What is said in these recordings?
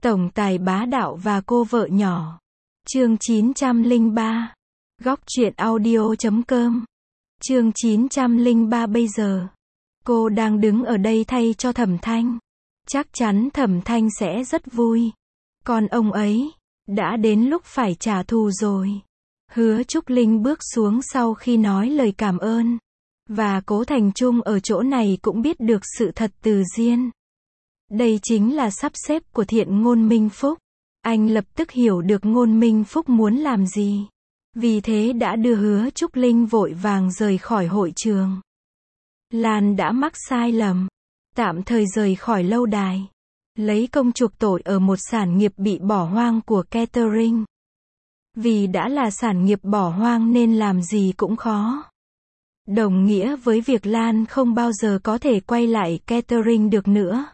Tổng tài bá đạo và cô vợ nhỏ. Chương 903. Góc truyện audio.com. Chương 903. Bây giờ, cô đang đứng ở đây thay cho Thẩm Thanh. Chắc chắn Thẩm Thanh sẽ rất vui. Còn ông ấy, đã đến lúc phải trả thù rồi. Hứa Trúc Linh bước xuống sau khi nói lời cảm ơn. Và Cố Thành Trung ở chỗ này cũng biết được sự thật từ Diên. Đây chính là sắp xếp của Thiện Ngôn Minh Phúc. Anh lập tức hiểu được Ngôn Minh Phúc muốn làm gì. Vì thế đã đưa Hứa Trúc Linh vội vàng rời khỏi hội trường. Lan đã mắc sai lầm. Tạm thời rời khỏi lâu đài. Lấy công chuộc tội ở một sản nghiệp bị bỏ hoang của catering. Vì đã là sản nghiệp bỏ hoang nên làm gì cũng khó. Đồng nghĩa với việc Lan không bao giờ có thể quay lại catering được nữa.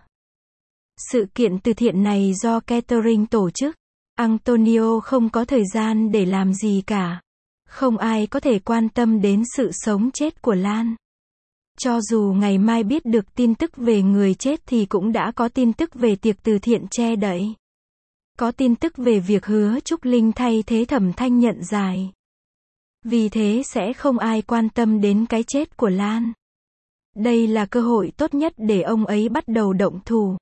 Sự kiện từ thiện này do catering tổ chức. Antonio không có thời gian để làm gì cả. Không ai có thể quan tâm đến sự sống chết của Lan. Cho dù ngày mai biết được tin tức về người chết thì cũng đã có tin tức về tiệc từ thiện che đậy. Có tin tức về việc Hứa Trúc Linh thay thế Thẩm Thanh nhận giải. Vì thế sẽ không ai quan tâm đến cái chết của Lan. Đây là cơ hội tốt nhất để ông ấy bắt đầu động thủ.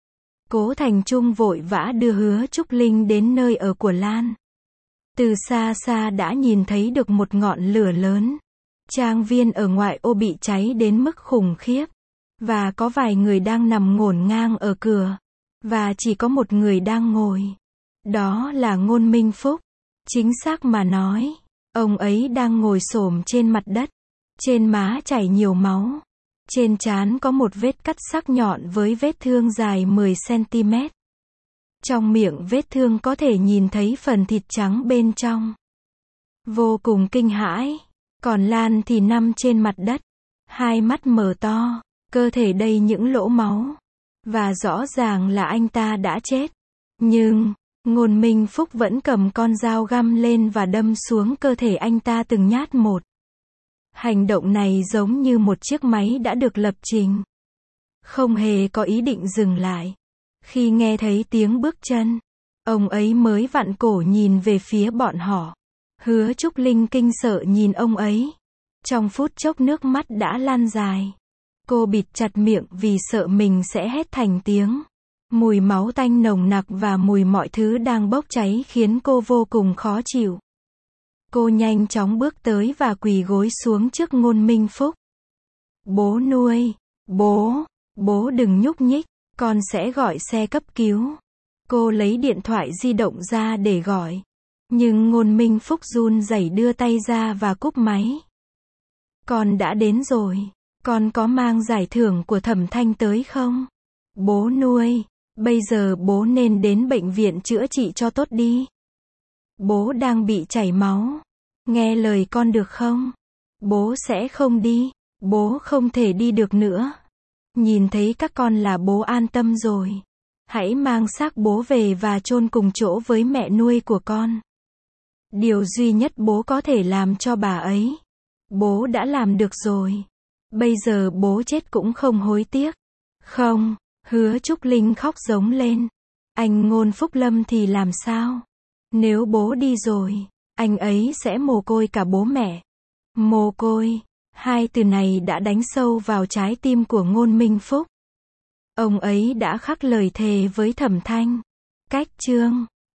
Cố Thành Trung vội vã đưa Hứa Trúc Linh đến nơi ở của Lan. Từ xa xa đã nhìn thấy được một ngọn lửa lớn. Trang viên ở ngoại ô bị cháy đến mức khủng khiếp. Và có vài người đang nằm ngổn ngang ở cửa. Và chỉ có một người đang ngồi. Đó là Ngôn Minh Phúc. Chính xác mà nói, ông ấy đang ngồi xổm trên mặt đất. Trên má chảy nhiều máu. Trên trán có một vết cắt sắc nhọn với vết thương dài 10 cm. Trong miệng vết thương có thể nhìn thấy phần thịt trắng bên trong. Vô cùng kinh hãi. Còn Lan thì nằm trên mặt đất. Hai mắt mở to. Cơ thể đầy những lỗ máu. Và rõ ràng là anh ta đã chết. Nhưng, Ngôn Minh Phúc vẫn cầm con dao găm lên và đâm xuống cơ thể anh ta từng nhát một. Hành động này giống như một chiếc máy đã được lập trình. Không hề có ý định dừng lại. Khi nghe thấy tiếng bước chân, ông ấy mới vặn cổ nhìn về phía bọn họ. Hứa Trúc Linh kinh sợ nhìn ông ấy. Trong phút chốc nước mắt đã lan dài. Cô bịt chặt miệng vì sợ mình sẽ hét thành tiếng. Mùi máu tanh nồng nặc và mùi mọi thứ đang bốc cháy khiến cô vô cùng khó chịu. Cô nhanh chóng bước tới và quỳ gối xuống trước Ngôn Minh Phúc. Bố nuôi, bố đừng nhúc nhích, con sẽ gọi xe cấp cứu. Cô lấy điện thoại di động ra để gọi. Nhưng Ngôn Minh Phúc run rẩy đưa tay ra và cúp máy. Con đã đến rồi, con có mang giải thưởng của Thẩm Thanh tới không? Bố nuôi, bây giờ bố nên đến bệnh viện chữa trị cho tốt đi. Bố đang bị chảy máu. Nghe lời con được không? Bố sẽ không đi. Bố không thể đi được nữa. Nhìn thấy các con là bố an tâm rồi. Hãy mang xác bố về và chôn cùng chỗ với mẹ nuôi của con. Điều duy nhất bố có thể làm cho bà ấy. Bố đã làm được rồi. Bây giờ bố chết cũng không hối tiếc. Không, Hứa Trúc Linh khóc giống lên. Anh Ngôn Phúc Lâm thì làm sao? Nếu bố đi rồi, anh ấy sẽ mồ côi cả bố mẹ. Mồ côi, hai từ này đã đánh sâu vào trái tim của Ngôn Minh Phúc. Ông ấy đã khắc lời thề với Thẩm Thanh. Cách chương